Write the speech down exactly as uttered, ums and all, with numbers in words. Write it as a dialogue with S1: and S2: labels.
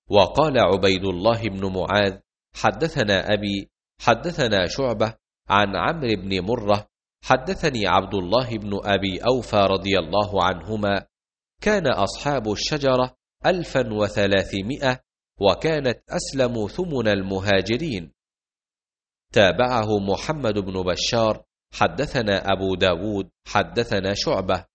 S1: وقال عبيد الله بن معاذ حدثنا أبي حدثنا شعبة عن عمرو بن مرة حدثني عبد الله بن أبي أوفى رضي الله عنهما كان أصحاب الشجرة ألفا وثلاثمائة وكانت أسلم ثمن المهاجرين. تابعه محمد بن بشار حدثنا أبو داود حدثنا شعبة